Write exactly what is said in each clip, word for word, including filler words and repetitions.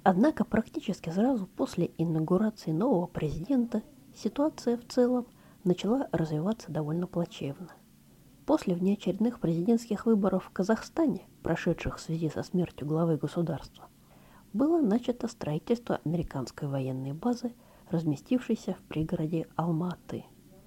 Однако практически сразу после инаугурации нового президента ситуация в целом начала развиваться довольно плачевно. После внеочередных президентских выборов в Казахстане, прошедших в связи со смертью главы государства, было начато строительство американской военной базы, разместившейся в пригороде Алма-Аты.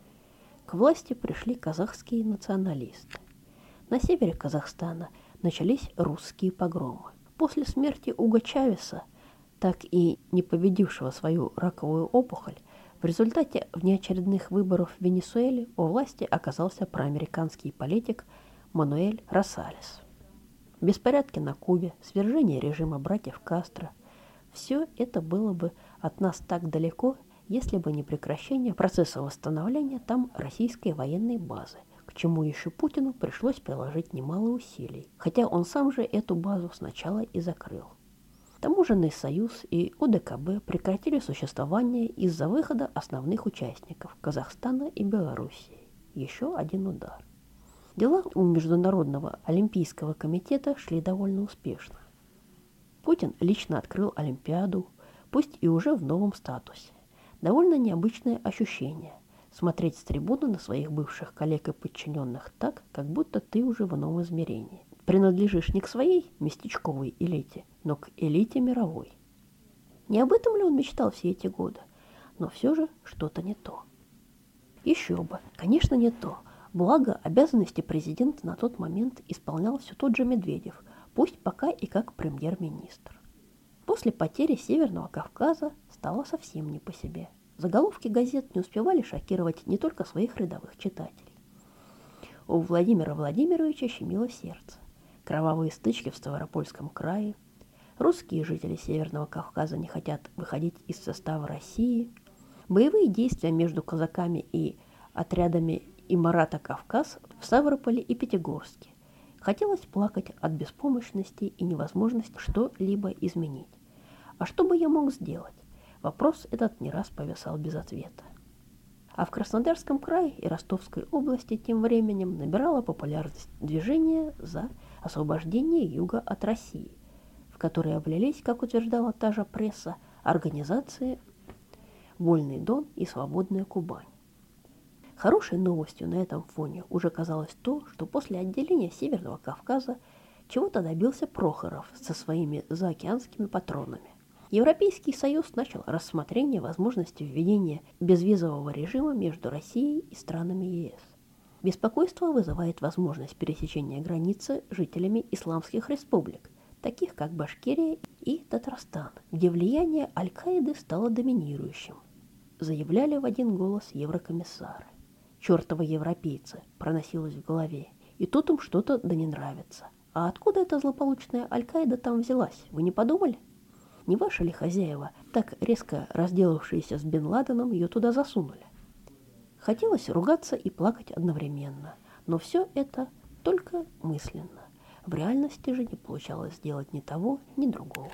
К власти пришли казахские националисты. На севере Казахстана начались русские погромы. После смерти Уго Чавеса, так и не победившего свою раковую опухоль, в результате внеочередных выборов в Венесуэле у власти оказался проамериканский политик Мануэль Росалес. Беспорядки на Кубе, свержение режима братьев Кастро – все это было бы от нас так далеко, если бы не прекращение процесса восстановления там российской военной базы, к чему еще Путину пришлось приложить немало усилий, хотя он сам же эту базу сначала и закрыл. Таможенный союз и О Дэ Ка Бэ прекратили существование из-за выхода основных участников – Казахстана и Белоруссии. Еще один удар. Дела у Международного олимпийского комитета шли довольно успешно. Путин лично открыл Олимпиаду, пусть и уже в новом статусе. Довольно необычное ощущение – смотреть с трибуны на своих бывших коллег и подчиненных так, как будто ты уже в ином измерении. Принадлежишь не к своей местечковой элите, но к элите мировой. Не об этом ли он мечтал все эти годы? Но все же что-то не то. Еще бы, конечно, не то. Благо, обязанности президента на тот момент исполнял все тот же Медведев, пусть пока и как премьер-министр. После потери Северного Кавказа стало совсем не по себе. Заголовки газет не успевали шокировать не только своих рядовых читателей. У Владимира Владимировича щемило сердце. Кровавые стычки в Ставропольском крае, русские жители Северного Кавказа не хотят выходить из состава России, боевые действия между казаками и отрядами Имарата Кавказ в Ставрополе и Пятигорске. Хотелось плакать от беспомощности и невозможности что-либо изменить. А что бы я мог сделать? Вопрос этот не раз повисал без ответа. А в Краснодарском крае и Ростовской области тем временем набирало популярность движение за освобождение Юга от России, в которое облились, как утверждала та же пресса, организации «Вольный Дон» и «Свободная Кубань». Хорошей новостью на этом фоне уже казалось то, что после отделения Северного Кавказа чего-то добился Прохоров со своими заокеанскими патронами. Европейский Союз начал рассмотрение возможности введения безвизового режима между Россией и странами Е Эс. Беспокойство вызывает возможность пересечения границы жителями исламских республик, таких как Башкирия и Татарстан, где влияние Аль-Каиды стало доминирующим, заявляли в один голос еврокомиссары. «Чертовы европейцы!» проносилось в голове, и тут им что-то да не нравится. А откуда эта злополучная Аль-Каида там взялась, вы не подумали? Не ваши ли хозяева, так резко разделавшиеся с Бен Ладеном, ее туда засунули? Хотелось ругаться и плакать одновременно, но все это только мысленно. В реальности же не получалось сделать ни того, ни другого.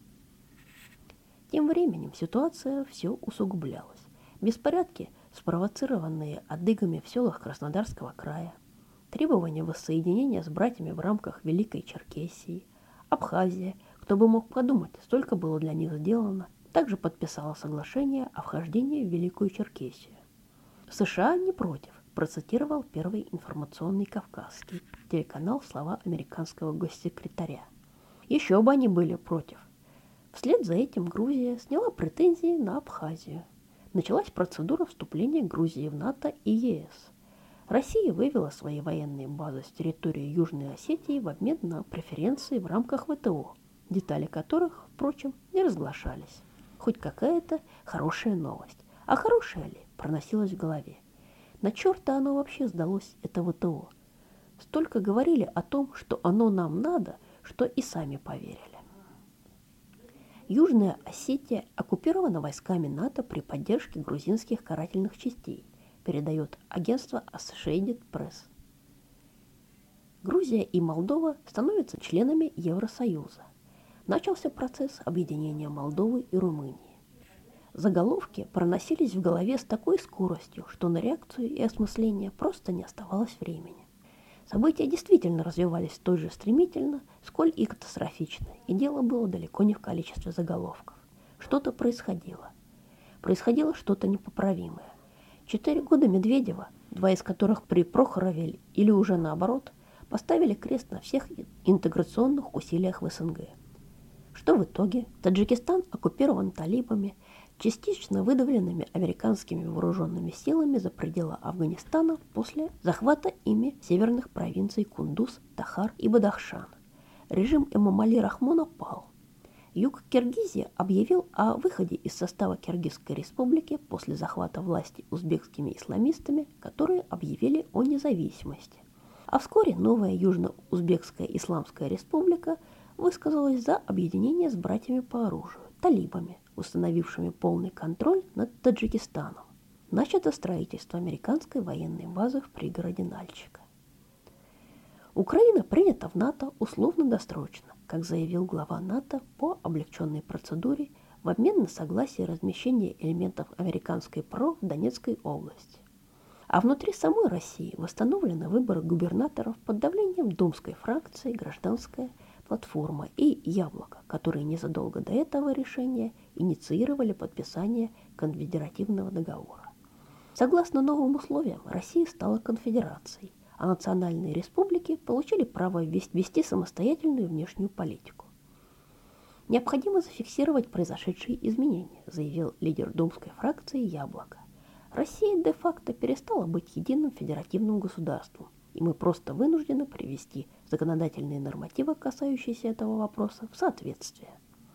Тем временем ситуация все усугублялась. Беспорядки, спровоцированные адыгами в селах Краснодарского края, требования воссоединения с братьями в рамках Великой Черкесии, Абхазия, кто бы мог подумать, столько было для них сделано, также подписала соглашение о вхождении в Великую Черкесию. США не против, процитировал первый информационный кавказский телеканал слова американского госсекретаря. Еще бы они были против. Вслед за этим Грузия сняла претензии на Абхазию. Началась процедура вступления Грузии в НАТО и Е Эс. Россия вывела свои военные базы с территории Южной Осетии в обмен на преференции в рамках вэ тэ о, детали которых, впрочем, не разглашались. Хоть какая-то хорошая новость. А хорошая ли, проносилась в голове. На черта оно вообще сдалось, это вэ тэ о. Столько говорили о том, что оно нам надо, что и сами поверили. Южная Осетия оккупирована войсками НАТО при поддержке грузинских карательных частей, передает агентство Associated Press. Грузия и Молдова становятся членами Евросоюза. Начался процесс объединения Молдовы и Румынии. Заголовки проносились в голове с такой скоростью, что на реакцию и осмысление просто не оставалось времени. События действительно развивались столь же стремительно, сколь и катастрофично, и дело было далеко не в количестве заголовков. Что-то происходило. Происходило что-то непоправимое. Четыре года Медведева, два из которых при Прохорове или уже наоборот, поставили крест на всех интеграционных усилиях в СНГ. Что в итоге? Таджикистан оккупирован талибами, частично выдавленными американскими вооруженными силами за пределы Афганистана после захвата ими северных провинций Кундуз, Тахар и Бадахшан. Режим Эмомали Рахмона пал. Юг Киргизии объявил о выходе из состава Киргизской республики после захвата власти узбекскими исламистами, которые объявили о независимости. А вскоре новая Южно-Узбекская Исламская республика высказалась за объединение с братьями по оружию, талибами, установившими полный контроль над Таджикистаном. Начато строительство американской военной базы в пригороде Нальчика. Украина принята в НАТО условно-досрочно, как заявил глава НАТО по облегченной процедуре в обмен на согласие размещения элементов американской ПРО в Донецкой области. А внутри самой России восстановлены выборы губернаторов под давлением думской фракции «Гражданская платформа» и «Яблоко», которые незадолго до этого решения инициировали подписание конфедеративного договора. Согласно новым условиям, Россия стала конфедерацией, а национальные республики получили право вести самостоятельную внешнюю политику. Необходимо зафиксировать произошедшие изменения, заявил лидер думской фракции «Яблоко». Россия де-факто перестала быть единым федеративным государством, и мы просто вынуждены привести законодательные нормативы, касающиеся этого вопроса, в соответствие.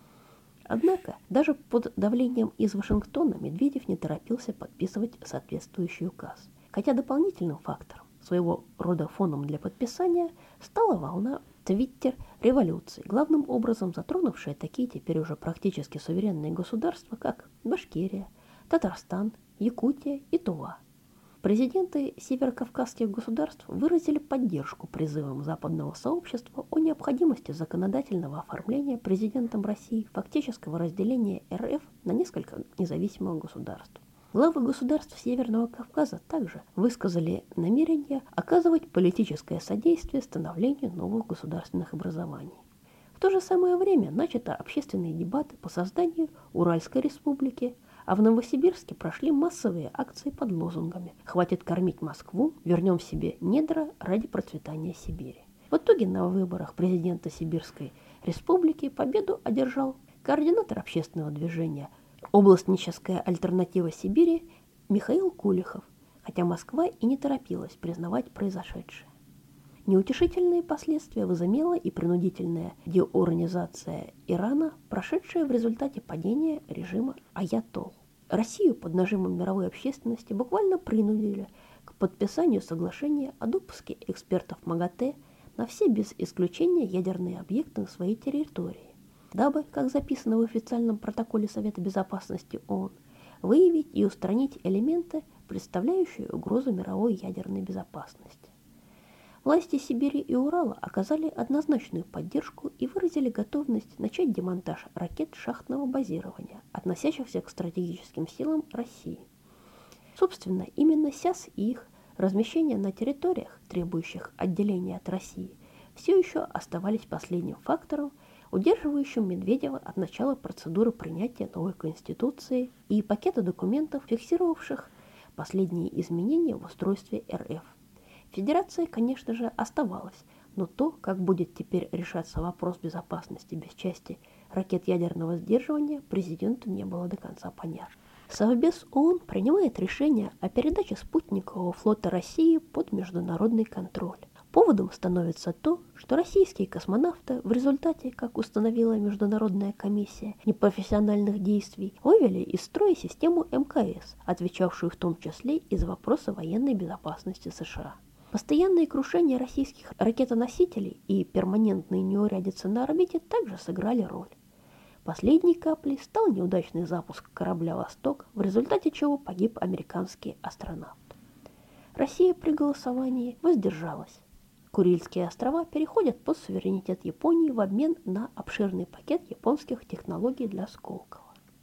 Однако, даже под давлением из Вашингтона Медведев не торопился подписывать соответствующий указ, хотя дополнительным фактором, своего рода фоном для подписания, стала волна твиттер-революции, главным образом затронувшая такие теперь уже практически суверенные государства, как Башкирия, Татарстан, Якутия и Тува. Президенты северокавказских государств выразили поддержку призывам западного сообщества о необходимости законодательного оформления президентом России фактического разделения РФ на несколько независимых государств. Главы государств Северного Кавказа также высказали намерение оказывать политическое содействие становлению новых государственных образований. В то же самое время начаты общественные дебаты по созданию Уральской республики, а в Новосибирске прошли массовые акции под лозунгами «Хватит кормить Москву, вернем себе недра ради процветания Сибири». В итоге на выборах президента Сибирской республики победу одержал координатор общественного движения «Областническая альтернатива Сибири» Михаил Кулихов, хотя Москва и не торопилась признавать произошедшее. Неутешительные последствия возымела и принудительная деуранизация Ирана, прошедшая в результате падения режима аятолл. Россию под нажимом мировой общественности буквально принудили к подписанию соглашения о допуске экспертов МАГАТЭ на все без исключения ядерные объекты на своей территории, дабы, как записано в официальном протоколе Совета Безопасности ООН, выявить и устранить элементы, представляющие угрозу мировой ядерной безопасности. Власти Сибири и Урала оказали однозначную поддержку и выразили готовность начать демонтаж ракет шахтного базирования, относящихся к стратегическим силам России. Собственно, именно СЯС и их размещение на территориях, требующих отделения от России, все еще оставались последним фактором, удерживающим Медведева от начала процедуры принятия новой Конституции и пакета документов, фиксировавших последние изменения в устройстве РФ. Федерация, конечно же, оставалась, но то, как будет теперь решаться вопрос безопасности без части ракет ядерного сдерживания, президенту не было до конца понятно. Совбез ООН принимает решение о передаче спутникового флота России под международный контроль. Поводом становится то, что российские космонавты в результате, как установила Международная комиссия непрофессиональных действий, вывели из строя систему МКС, отвечавшую в том числе и за вопросы военной безопасности США. Постоянные крушения российских ракетоносителей и перманентные неурядицы на орбите также сыграли роль. Последней каплей стал неудачный запуск корабля «Восток», в результате чего погиб американский астронавт. Россия при голосовании воздержалась. Курильские острова переходят под суверенитет Японии в обмен на обширный пакет японских технологий для осколков.